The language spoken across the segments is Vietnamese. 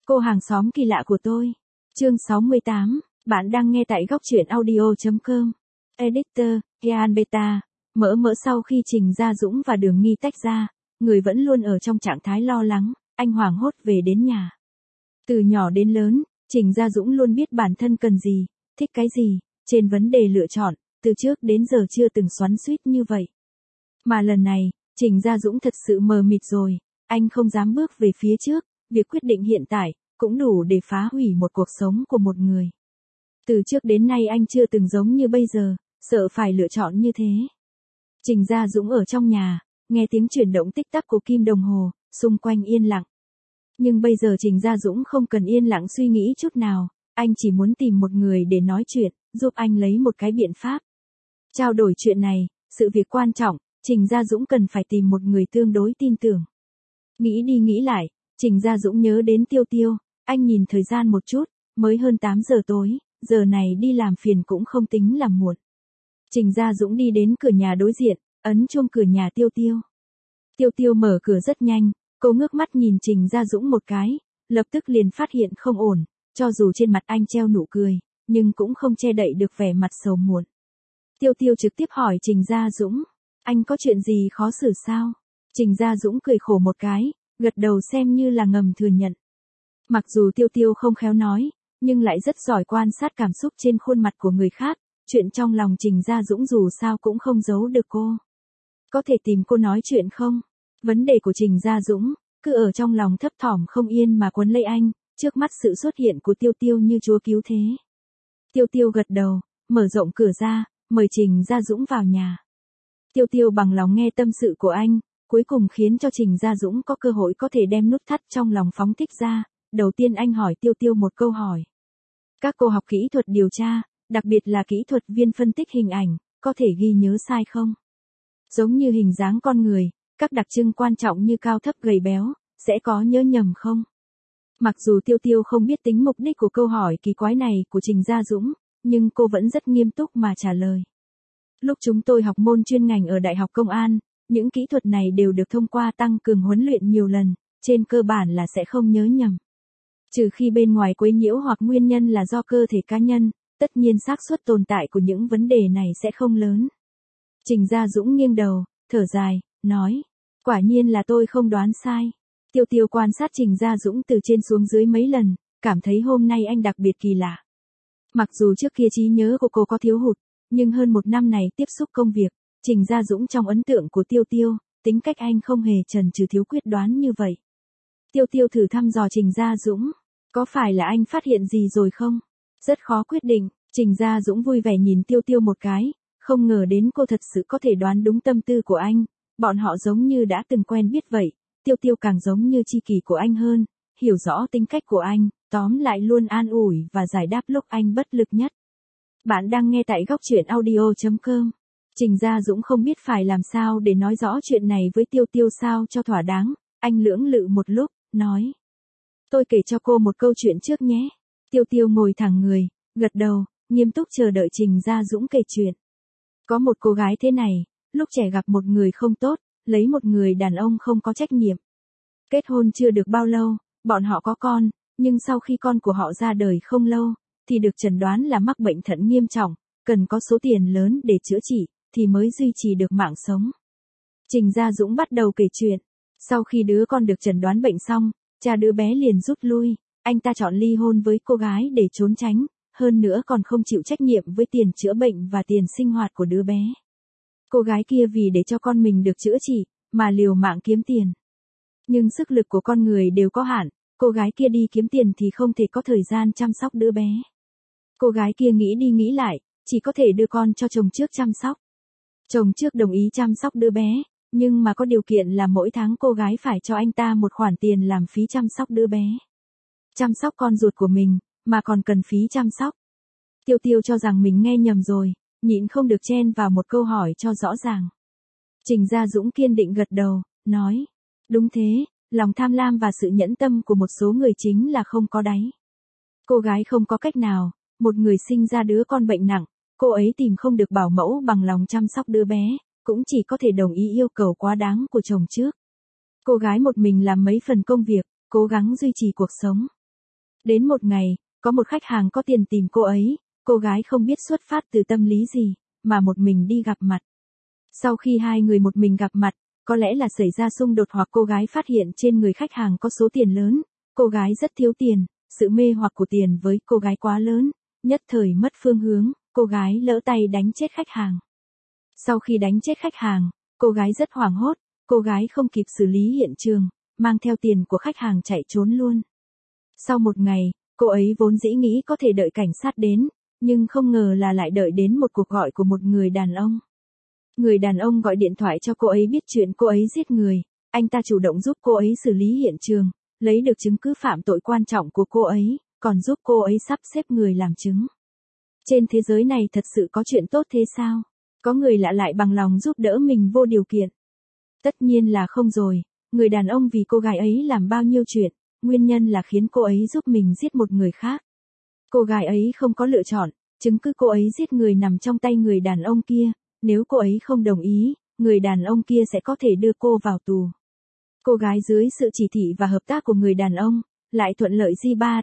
Cô hàng xóm kỳ lạ của tôi. Chương 68, bạn đang nghe tại góc truyện audio.com. Editor, Hean Beta. Mỡ sau khi Trình Gia Dũng và Đường Nghi tách ra, người vẫn luôn ở trong trạng thái lo lắng, anh hoảng hốt về đến nhà. Từ nhỏ đến lớn, Trình Gia Dũng luôn biết bản thân cần gì, thích cái gì, trên vấn đề lựa chọn, từ trước đến giờ chưa từng xoắn xuýt như vậy. Mà lần này, Trình Gia Dũng thật sự mờ mịt rồi, anh không dám bước về phía trước, việc quyết định hiện tại, cũng đủ để phá hủy một cuộc sống của một người. Từ trước đến nay anh chưa từng giống như bây giờ, sợ phải lựa chọn như thế. Trình Gia Dũng ở trong nhà, nghe tiếng chuyển động tích tắc của kim đồng hồ, xung quanh yên lặng. Nhưng bây giờ Trình Gia Dũng không cần yên lặng suy nghĩ chút nào, anh chỉ muốn tìm một người để nói chuyện, giúp anh lấy một cái biện pháp. Trao đổi chuyện này, sự việc quan trọng, Trình Gia Dũng cần phải tìm một người tương đối tin tưởng. Nghĩ đi nghĩ lại, Trình Gia Dũng nhớ đến Tiêu Tiêu, anh nhìn thời gian một chút, mới hơn 8 giờ tối, giờ này đi làm phiền cũng không tính là muộn. Trình Gia Dũng đi đến cửa nhà đối diện, ấn chuông cửa nhà Tiêu Tiêu. Tiêu Tiêu mở cửa rất nhanh, cô ngước mắt nhìn Trình Gia Dũng một cái, lập tức liền phát hiện không ổn, cho dù trên mặt anh treo nụ cười, nhưng cũng không che đậy được vẻ mặt sầu muộn. Tiêu Tiêu trực tiếp hỏi Trình Gia Dũng, anh có chuyện gì khó xử sao? Trình Gia Dũng cười khổ một cái, gật đầu xem như là ngầm thừa nhận. Mặc dù Tiêu Tiêu không khéo nói, nhưng lại rất giỏi quan sát cảm xúc trên khuôn mặt của người khác, chuyện trong lòng Trình Gia Dũng dù sao cũng không giấu được cô. Có thể tìm cô nói chuyện không? Vấn đề của Trình Gia Dũng, cứ ở trong lòng thấp thỏm không yên mà quấn lấy anh, trước mắt sự xuất hiện của Tiêu Tiêu như chúa cứu thế. Tiêu Tiêu gật đầu, mở rộng cửa ra, mời Trình Gia Dũng vào nhà. Tiêu Tiêu bằng lòng nghe tâm sự của anh, cuối cùng khiến cho Trình Gia Dũng có cơ hội có thể đem nút thắt trong lòng phóng thích ra. Đầu tiên anh hỏi Tiêu Tiêu một câu hỏi. Các cô học kỹ thuật điều tra, đặc biệt là kỹ thuật viên phân tích hình ảnh, có thể ghi nhớ sai không? Giống như hình dáng con người, các đặc trưng quan trọng như cao thấp gầy béo, sẽ có nhớ nhầm không? Mặc dù Tiêu Tiêu không biết tính mục đích của câu hỏi kỳ quái này của Trình Gia Dũng, nhưng cô vẫn rất nghiêm túc mà trả lời. Lúc chúng tôi học môn chuyên ngành ở Đại học Công an, những kỹ thuật này đều được thông qua tăng cường huấn luyện nhiều lần, trên cơ bản là sẽ không nhớ nhầm. Trừ khi bên ngoài quấy nhiễu hoặc nguyên nhân là do cơ thể cá nhân, tất nhiên xác suất tồn tại của những vấn đề này sẽ không lớn. Trình Gia Dũng nghiêng đầu, thở dài, nói, quả nhiên là tôi không đoán sai. Tiêu Tiêu quan sát Trình Gia Dũng từ trên xuống dưới mấy lần, cảm thấy hôm nay anh đặc biệt kỳ lạ. Mặc dù trước kia trí nhớ của cô có thiếu hụt, nhưng hơn một năm này tiếp xúc công việc, Trình Gia Dũng trong ấn tượng của Tiêu Tiêu, tính cách anh không hề chần chừ thiếu quyết đoán như vậy. Tiêu Tiêu thử thăm dò Trình Gia Dũng, có phải là anh phát hiện gì rồi không? Rất khó quyết định, Trình Gia Dũng vui vẻ nhìn Tiêu Tiêu một cái, không ngờ đến cô thật sự có thể đoán đúng tâm tư của anh, bọn họ giống như đã từng quen biết vậy, Tiêu Tiêu càng giống như tri kỷ của anh hơn, hiểu rõ tính cách của anh, tóm lại luôn an ủi và giải đáp lúc anh bất lực nhất. Bạn đang nghe tại góc truyện audio.com. Trình Gia Dũng không biết phải làm sao để nói rõ chuyện này với Tiêu Tiêu sao cho thỏa đáng, anh lưỡng lự một lúc, nói. Tôi kể cho cô một câu chuyện trước nhé. Tiêu Tiêu ngồi thẳng người, gật đầu, nghiêm túc chờ đợi Trình Gia Dũng kể chuyện. Có một cô gái thế này, lúc trẻ gặp một người không tốt, lấy một người đàn ông không có trách nhiệm. Kết hôn chưa được bao lâu, bọn họ có con, nhưng sau khi con của họ ra đời không lâu, thì được chẩn đoán là mắc bệnh thận nghiêm trọng, cần có số tiền lớn để chữa trị, thì mới duy trì được mạng sống. Trình Gia Dũng bắt đầu kể chuyện. Sau khi đứa con được chẩn đoán bệnh xong, cha đứa bé liền rút lui, anh ta chọn ly hôn với cô gái để trốn tránh, hơn nữa còn không chịu trách nhiệm với tiền chữa bệnh và tiền sinh hoạt của đứa bé. Cô gái kia vì để cho con mình được chữa trị, mà liều mạng kiếm tiền. Nhưng sức lực của con người đều có hạn, cô gái kia đi kiếm tiền thì không thể có thời gian chăm sóc đứa bé. Cô gái kia nghĩ đi nghĩ lại, chỉ có thể đưa con cho chồng trước chăm sóc. Chồng trước đồng ý chăm sóc đứa bé, nhưng mà có điều kiện là mỗi tháng cô gái phải cho anh ta một khoản tiền làm phí chăm sóc đứa bé. Chăm sóc con ruột của mình, mà còn cần phí chăm sóc. Tiêu Tiêu cho rằng mình nghe nhầm rồi, nhịn không được chen vào một câu hỏi cho rõ ràng. Trình Gia Dũng kiên định gật đầu, nói. Đúng thế, lòng tham lam và sự nhẫn tâm của một số người chính là không có đáy. Cô gái không có cách nào, một người sinh ra đứa con bệnh nặng, cô ấy tìm không được bảo mẫu bằng lòng chăm sóc đứa bé, cũng chỉ có thể đồng ý yêu cầu quá đáng của chồng trước. Cô gái một mình làm mấy phần công việc, cố gắng duy trì cuộc sống. Đến một ngày, có một khách hàng có tiền tìm cô ấy, cô gái không biết xuất phát từ tâm lý gì, mà một mình đi gặp mặt. Sau khi hai người một mình gặp mặt, có lẽ là xảy ra xung đột hoặc cô gái phát hiện trên người khách hàng có số tiền lớn, cô gái rất thiếu tiền, sự mê hoặc của tiền với cô gái quá lớn, nhất thời mất phương hướng, cô gái lỡ tay đánh chết khách hàng. Sau khi đánh chết khách hàng, cô gái rất hoảng hốt, cô gái không kịp xử lý hiện trường, mang theo tiền của khách hàng chạy trốn luôn. Sau một ngày, cô ấy vốn dĩ nghĩ có thể đợi cảnh sát đến, nhưng không ngờ là lại đợi đến một cuộc gọi của một người đàn ông. Người đàn ông gọi điện thoại cho cô ấy biết chuyện cô ấy giết người, anh ta chủ động giúp cô ấy xử lý hiện trường, lấy được chứng cứ phạm tội quan trọng của cô ấy, còn giúp cô ấy sắp xếp người làm chứng. Trên thế giới này thật sự có chuyện tốt thế sao? Có người lạ lại bằng lòng giúp đỡ mình vô điều kiện. Tất nhiên là không rồi, người đàn ông vì cô gái ấy làm bao nhiêu chuyện, nguyên nhân là khiến cô ấy giúp mình giết một người khác. Cô gái ấy không có lựa chọn, chứng cứ cô ấy giết người nằm trong tay người đàn ông kia, nếu cô ấy không đồng ý, người đàn ông kia sẽ có thể đưa cô vào tù. Cô gái dưới sự chỉ thị và hợp tác của người đàn ông, lại thuận lợi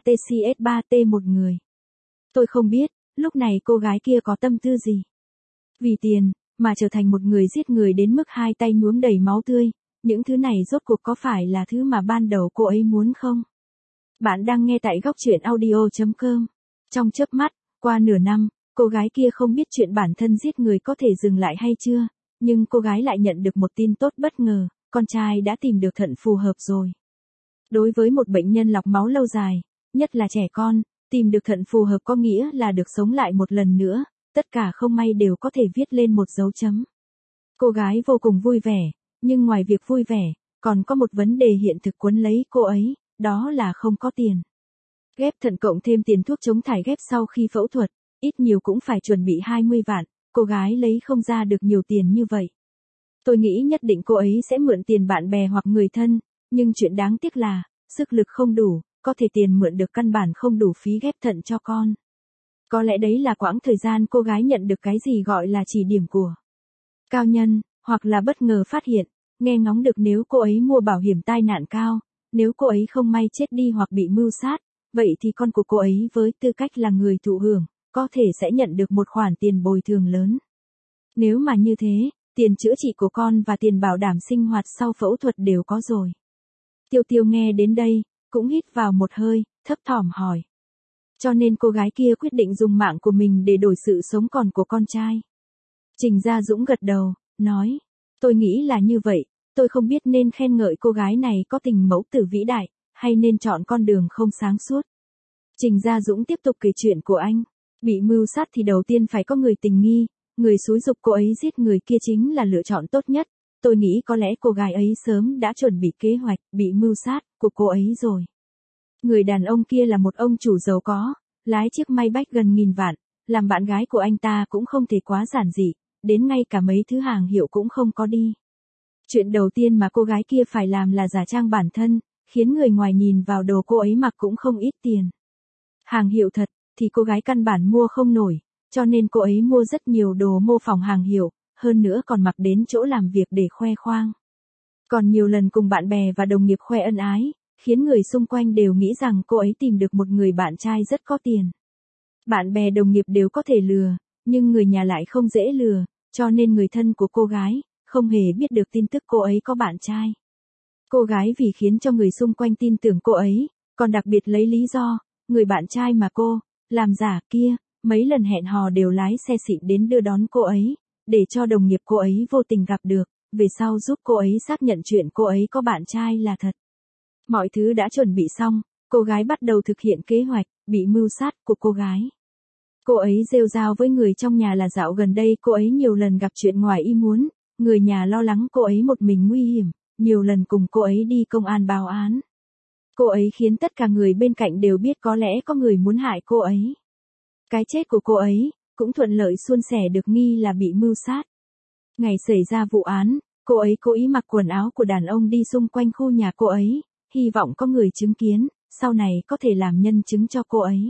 J3TCS3T một người. Tôi không biết, lúc này cô gái kia có tâm tư gì. Vì tiền, mà trở thành một người giết người đến mức hai tay nhuốm đầy máu tươi, những thứ này rốt cuộc có phải là thứ mà ban đầu cô ấy muốn không? Bạn đang nghe tại góc truyện audio.com. Trong chớp mắt, qua nửa năm, cô gái kia không biết chuyện bản thân giết người có thể dừng lại hay chưa, nhưng cô gái lại nhận được một tin tốt bất ngờ, con trai đã tìm được thận phù hợp rồi. Đối với một bệnh nhân lọc máu lâu dài, nhất là trẻ con, tìm được thận phù hợp có nghĩa là được sống lại một lần nữa, tất cả không may đều có thể viết lên một dấu chấm. Cô gái vô cùng vui vẻ, nhưng ngoài việc vui vẻ, còn có một vấn đề hiện thực quấn lấy cô ấy, đó là không có tiền. Ghép thận cộng thêm tiền thuốc chống thải ghép sau khi phẫu thuật, ít nhiều cũng phải chuẩn bị 20 vạn, cô gái lấy không ra được nhiều tiền như vậy. Tôi nghĩ nhất định cô ấy sẽ mượn tiền bạn bè hoặc người thân, nhưng chuyện đáng tiếc là, sức lực không đủ, có thể tiền mượn được căn bản không đủ phí ghép thận cho con. Có lẽ đấy là quãng thời gian cô gái nhận được cái gì gọi là chỉ điểm của cao nhân, hoặc là bất ngờ phát hiện, nghe ngóng được nếu cô ấy mua bảo hiểm tai nạn cao, nếu cô ấy không may chết đi hoặc bị mưu sát, vậy thì con của cô ấy với tư cách là người thụ hưởng, có thể sẽ nhận được một khoản tiền bồi thường lớn. Nếu mà như thế, tiền chữa trị của con và tiền bảo đảm sinh hoạt sau phẫu thuật đều có rồi. Tiêu Tiêu nghe đến đây, cũng hít vào một hơi, thấp thỏm hỏi. Cho nên cô gái kia quyết định dùng mạng của mình để đổi sự sống còn của con trai. Trình Gia Dũng gật đầu, nói, tôi nghĩ là như vậy, tôi không biết nên khen ngợi cô gái này có tình mẫu tử vĩ đại, hay nên chọn con đường không sáng suốt. Trình Gia Dũng tiếp tục kể chuyện của anh. Bị mưu sát thì đầu tiên phải có người tình nghi, người xúi giục cô ấy giết người kia chính là lựa chọn tốt nhất. Tôi nghĩ có lẽ cô gái ấy sớm đã chuẩn bị kế hoạch bị mưu sát của cô ấy rồi. Người đàn ông kia là một ông chủ giàu có, lái chiếc Maybach gần 1000 vạn, làm bạn gái của anh ta cũng không thể quá giản dị, đến ngay cả mấy thứ hàng hiệu cũng không có đi. Chuyện đầu tiên mà cô gái kia phải làm là giả trang bản thân, khiến người ngoài nhìn vào đồ cô ấy mặc cũng không ít tiền. Hàng hiệu thật, thì cô gái căn bản mua không nổi, cho nên cô ấy mua rất nhiều đồ mô phỏng hàng hiệu, hơn nữa còn mặc đến chỗ làm việc để khoe khoang. Còn nhiều lần cùng bạn bè và đồng nghiệp khoe ân ái, khiến người xung quanh đều nghĩ rằng cô ấy tìm được một người bạn trai rất có tiền. Bạn bè đồng nghiệp đều có thể lừa, nhưng người nhà lại không dễ lừa, cho nên người thân của cô gái không hề biết được tin tức cô ấy có bạn trai. Cô gái vì khiến cho người xung quanh tin tưởng cô ấy, còn đặc biệt lấy lý do, người bạn trai mà cô làm giả kia, mấy lần hẹn hò đều lái xe xịn đến đưa đón cô ấy, để cho đồng nghiệp cô ấy vô tình gặp được, về sau giúp cô ấy xác nhận chuyện cô ấy có bạn trai là thật. Mọi thứ đã chuẩn bị xong, cô gái bắt đầu thực hiện kế hoạch bị mưu sát của cô gái. Cô ấy rêu rao với người trong nhà là dạo gần đây cô ấy nhiều lần gặp chuyện ngoài ý muốn, người nhà lo lắng cô ấy một mình nguy hiểm, nhiều lần cùng cô ấy đi công an báo án. Cô ấy khiến tất cả người bên cạnh đều biết có lẽ có người muốn hại cô ấy. Cái chết của cô ấy cũng thuận lợi suôn sẻ được nghi là bị mưu sát. Ngày xảy ra vụ án, cô ấy cố ý mặc quần áo của đàn ông đi xung quanh khu nhà cô ấy, hy vọng có người chứng kiến, sau này có thể làm nhân chứng cho cô ấy.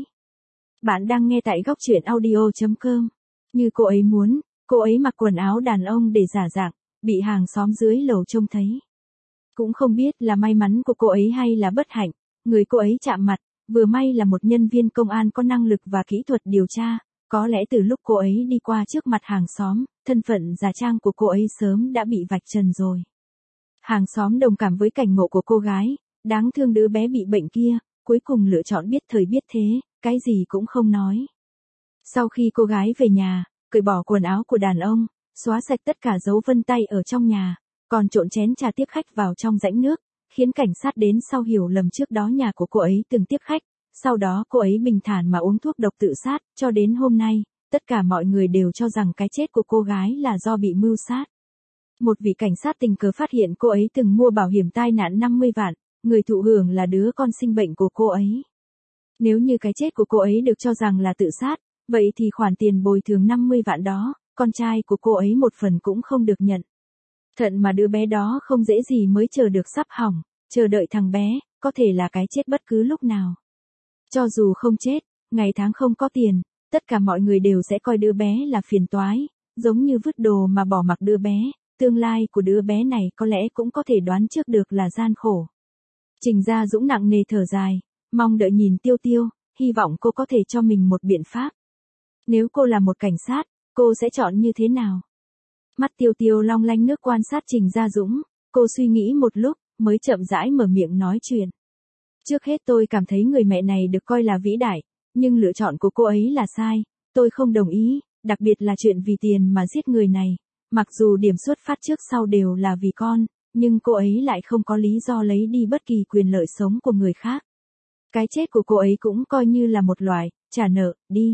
Bạn đang nghe tại góc truyện audio.com. Như cô ấy muốn, cô ấy mặc quần áo đàn ông để giả dạng, bị hàng xóm dưới lầu trông thấy. Cũng không biết là may mắn của cô ấy hay là bất hạnh, người cô ấy chạm mặt, Vừa may là một nhân viên công an có năng lực và kỹ thuật điều tra, có lẽ từ lúc cô ấy đi qua trước mặt hàng xóm, thân phận giả trang của cô ấy sớm đã bị vạch trần rồi. Hàng xóm đồng cảm với cảnh ngộ của cô gái, đáng thương đứa bé bị bệnh kia, cuối cùng lựa chọn biết thời biết thế, cái gì cũng không nói. Sau khi cô gái về nhà, cởi bỏ quần áo của đàn ông, xóa sạch tất cả dấu vân tay ở trong nhà, còn trộn chén trà tiếp khách vào trong rãnh nước, khiến cảnh sát đến sau hiểu lầm trước đó nhà của cô ấy từng tiếp khách, sau đó cô ấy bình thản mà uống thuốc độc tự sát, cho đến hôm nay, tất cả mọi người đều cho rằng cái chết của cô gái là do bị mưu sát. Một vị cảnh sát tình cờ phát hiện cô ấy từng mua bảo hiểm tai nạn 50 vạn, người thụ hưởng là đứa con sinh bệnh của cô ấy. Nếu như cái chết của cô ấy được cho rằng là tự sát, vậy thì khoản tiền bồi thường 50 vạn đó, con trai của cô ấy một phần cũng không được nhận. Thận mà đứa bé đó không dễ gì mới chờ được sắp hỏng, chờ đợi thằng bé, có thể là cái chết bất cứ lúc nào. Cho dù không chết, ngày tháng không có tiền, tất cả mọi người đều sẽ coi đứa bé là phiền toái, giống như vứt đồ mà bỏ mặc đứa bé, tương lai của đứa bé này có lẽ cũng có thể đoán trước được là gian khổ. Trình Gia Dũng nặng nề thở dài, mong đợi nhìn Tiêu Tiêu, hy vọng cô có thể cho mình một biện pháp. Nếu cô là một cảnh sát, cô sẽ chọn như thế nào? Mắt Tiêu Tiêu long lanh nước quan sát Trình Gia Dũng, cô suy nghĩ một lúc, mới chậm rãi mở miệng nói chuyện. Trước hết tôi cảm thấy người mẹ này được coi là vĩ đại, nhưng lựa chọn của cô ấy là sai, tôi không đồng ý, đặc biệt là chuyện vì tiền mà giết người này. Mặc dù điểm xuất phát trước sau đều là vì con, nhưng cô ấy lại không có lý do lấy đi bất kỳ quyền lợi sống của người khác. Cái chết của cô ấy cũng coi như là một loại, trả nợ, đi.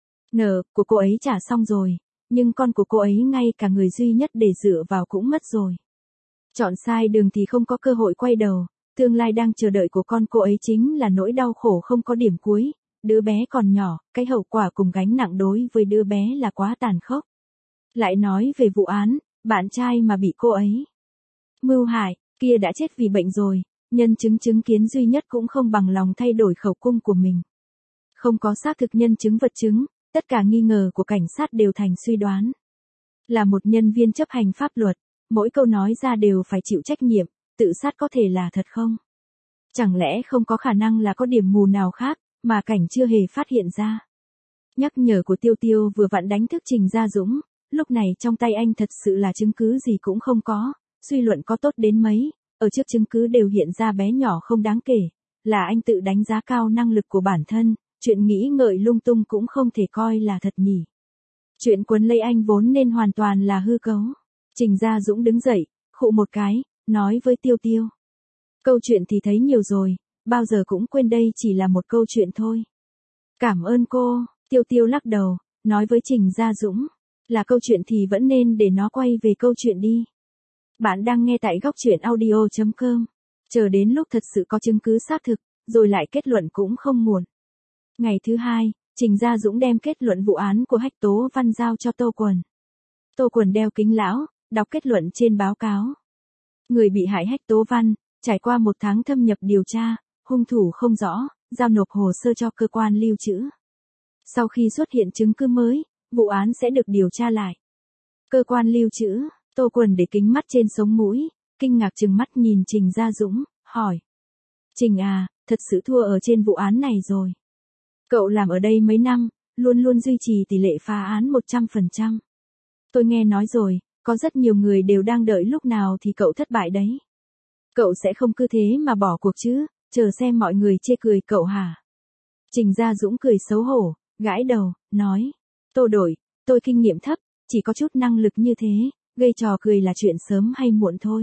Nợ của cô ấy trả xong rồi, nhưng con của cô ấy ngay cả người duy nhất để dựa vào cũng mất rồi. Chọn sai đường thì không có cơ hội quay đầu, tương lai đang chờ đợi của con cô ấy chính là nỗi đau khổ không có điểm cuối. Đứa bé còn nhỏ, cái hậu quả cùng gánh nặng đối với đứa bé là quá tàn khốc. Lại nói về vụ án, bạn trai mà bị cô ấy mưu hại, kia đã chết vì bệnh rồi, nhân chứng chứng kiến duy nhất cũng không bằng lòng thay đổi khẩu cung của mình. Không có xác thực nhân chứng vật chứng, tất cả nghi ngờ của cảnh sát đều thành suy đoán. Là một nhân viên chấp hành pháp luật, mỗi câu nói ra đều phải chịu trách nhiệm, tự sát có thể là thật không? Chẳng lẽ không có khả năng là có điểm mù nào khác, mà cảnh chưa hề phát hiện ra? Nhắc nhở của Tiêu Tiêu vừa vặn đánh thức Trình Gia Dũng, lúc này trong tay anh thật sự là chứng cứ gì cũng không có, suy luận có tốt đến mấy, ở trước chứng cứ đều hiện ra bé nhỏ không đáng kể, là anh tự đánh giá cao năng lực của bản thân, chuyện nghĩ ngợi lung tung cũng không thể coi là thật nhỉ. Chuyện quấn lấy anh vốn nên hoàn toàn là hư cấu. Trình Gia Dũng đứng dậy, khụ một cái, nói với Tiêu Tiêu. Câu chuyện thì thấy nhiều rồi, bao giờ cũng quên đây chỉ là một câu chuyện thôi. Cảm ơn cô, Tiêu Tiêu lắc đầu, nói với Trình Gia Dũng. Là câu chuyện thì vẫn nên để nó quay về câu chuyện đi. Bạn đang nghe tại góc truyện audio.com. Chờ đến lúc thật sự có chứng cứ xác thực, rồi lại kết luận cũng không muộn. Ngày thứ hai, Trình Gia Dũng đem kết luận vụ án của Hách Tố Văn giao cho Tô Quần. Tô Quần đeo kính lão, đọc kết luận trên báo cáo. Người bị hại Hách Tố Văn, trải qua 1 tháng thâm nhập điều tra, hung thủ không rõ, giao nộp hồ sơ cho cơ quan lưu trữ. Sau khi xuất hiện chứng cứ mới, vụ án sẽ được điều tra lại. Cơ quan lưu trữ, Tô Quần để kính mắt trên sống mũi, kinh ngạc trừng mắt nhìn Trình Gia Dũng, hỏi. Trình à, thật sự thua ở trên vụ án này rồi. Cậu làm ở đây mấy năm, luôn luôn duy trì tỷ lệ phá án 100%. Tôi nghe nói rồi, có rất nhiều người đều đang đợi lúc nào thì cậu thất bại đấy. Cậu sẽ không cứ thế mà bỏ cuộc chứ, chờ xem mọi người chê cười cậu hả? Trình Gia Dũng cười xấu hổ, gãi đầu, nói. Tô đội, tôi kinh nghiệm thấp, chỉ có chút năng lực như thế, gây trò cười là chuyện sớm hay muộn thôi.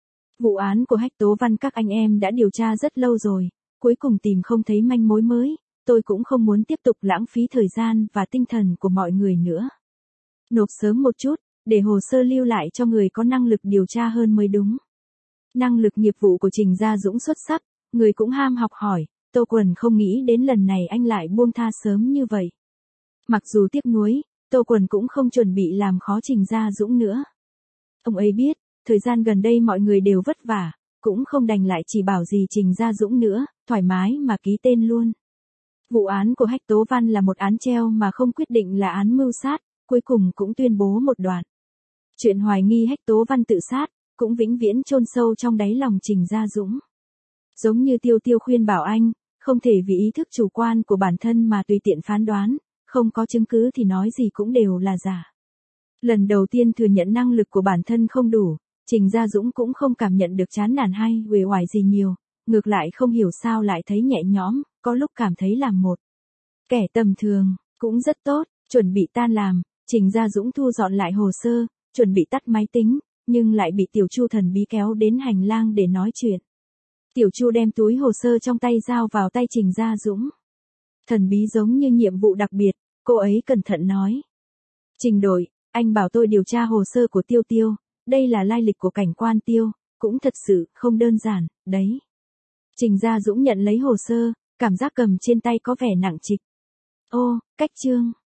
Vụ án của Hách Tố Văn các anh em đã điều tra rất lâu rồi, cuối cùng tìm không thấy manh mối mới, tôi cũng không muốn tiếp tục lãng phí thời gian và tinh thần của mọi người nữa. Nộp sớm một chút, để hồ sơ lưu lại cho người có năng lực điều tra hơn mới đúng. Năng lực nghiệp vụ của Trình Gia Dũng xuất sắc, người cũng ham học hỏi, Tô Quần không nghĩ đến lần này anh lại buông tha sớm như vậy. Mặc dù tiếc nuối, Tô Quần cũng không chuẩn bị làm khó Trình Gia Dũng nữa. Ông ấy biết, thời gian gần đây mọi người đều vất vả, cũng không đành lại chỉ bảo gì Trình Gia Dũng nữa, thoải mái mà ký tên luôn. Vụ án của Hách Tố Văn là một án treo mà không quyết định là án mưu sát, cuối cùng cũng tuyên bố một đoạn. Chuyện hoài nghi Hách Tố Văn tự sát, cũng vĩnh viễn chôn sâu trong đáy lòng Trình Gia Dũng. Giống như Tiêu Tiêu khuyên bảo anh, Không thể vì ý thức chủ quan của bản thân mà tùy tiện phán đoán, không có chứng cứ thì nói gì cũng đều là giả. Lần đầu tiên thừa nhận năng lực của bản thân không đủ, Trình Gia Dũng cũng không cảm nhận được chán nản hay uể oải gì nhiều, ngược lại không hiểu sao lại thấy nhẹ nhõm, có lúc cảm thấy làm một kẻ tầm thường, cũng rất tốt. Chuẩn bị tan làm, Trình Gia Dũng thu dọn lại hồ sơ, chuẩn bị tắt máy tính, nhưng lại bị Tiểu Chu thần bí kéo đến hành lang để nói chuyện. Tiểu Chu đem túi hồ sơ trong tay giao vào tay Trình Gia Dũng. Thần bí giống như nhiệm vụ đặc biệt, cô ấy cẩn thận nói. Trình đội, anh bảo tôi điều tra hồ sơ của Tiêu Tiêu, đây là lai lịch của cảnh quan Tiêu, cũng thật sự không đơn giản, đấy. Trình Gia Dũng nhận lấy hồ sơ, cảm giác cầm trên tay có vẻ nặng trịch. Ô, cách chương.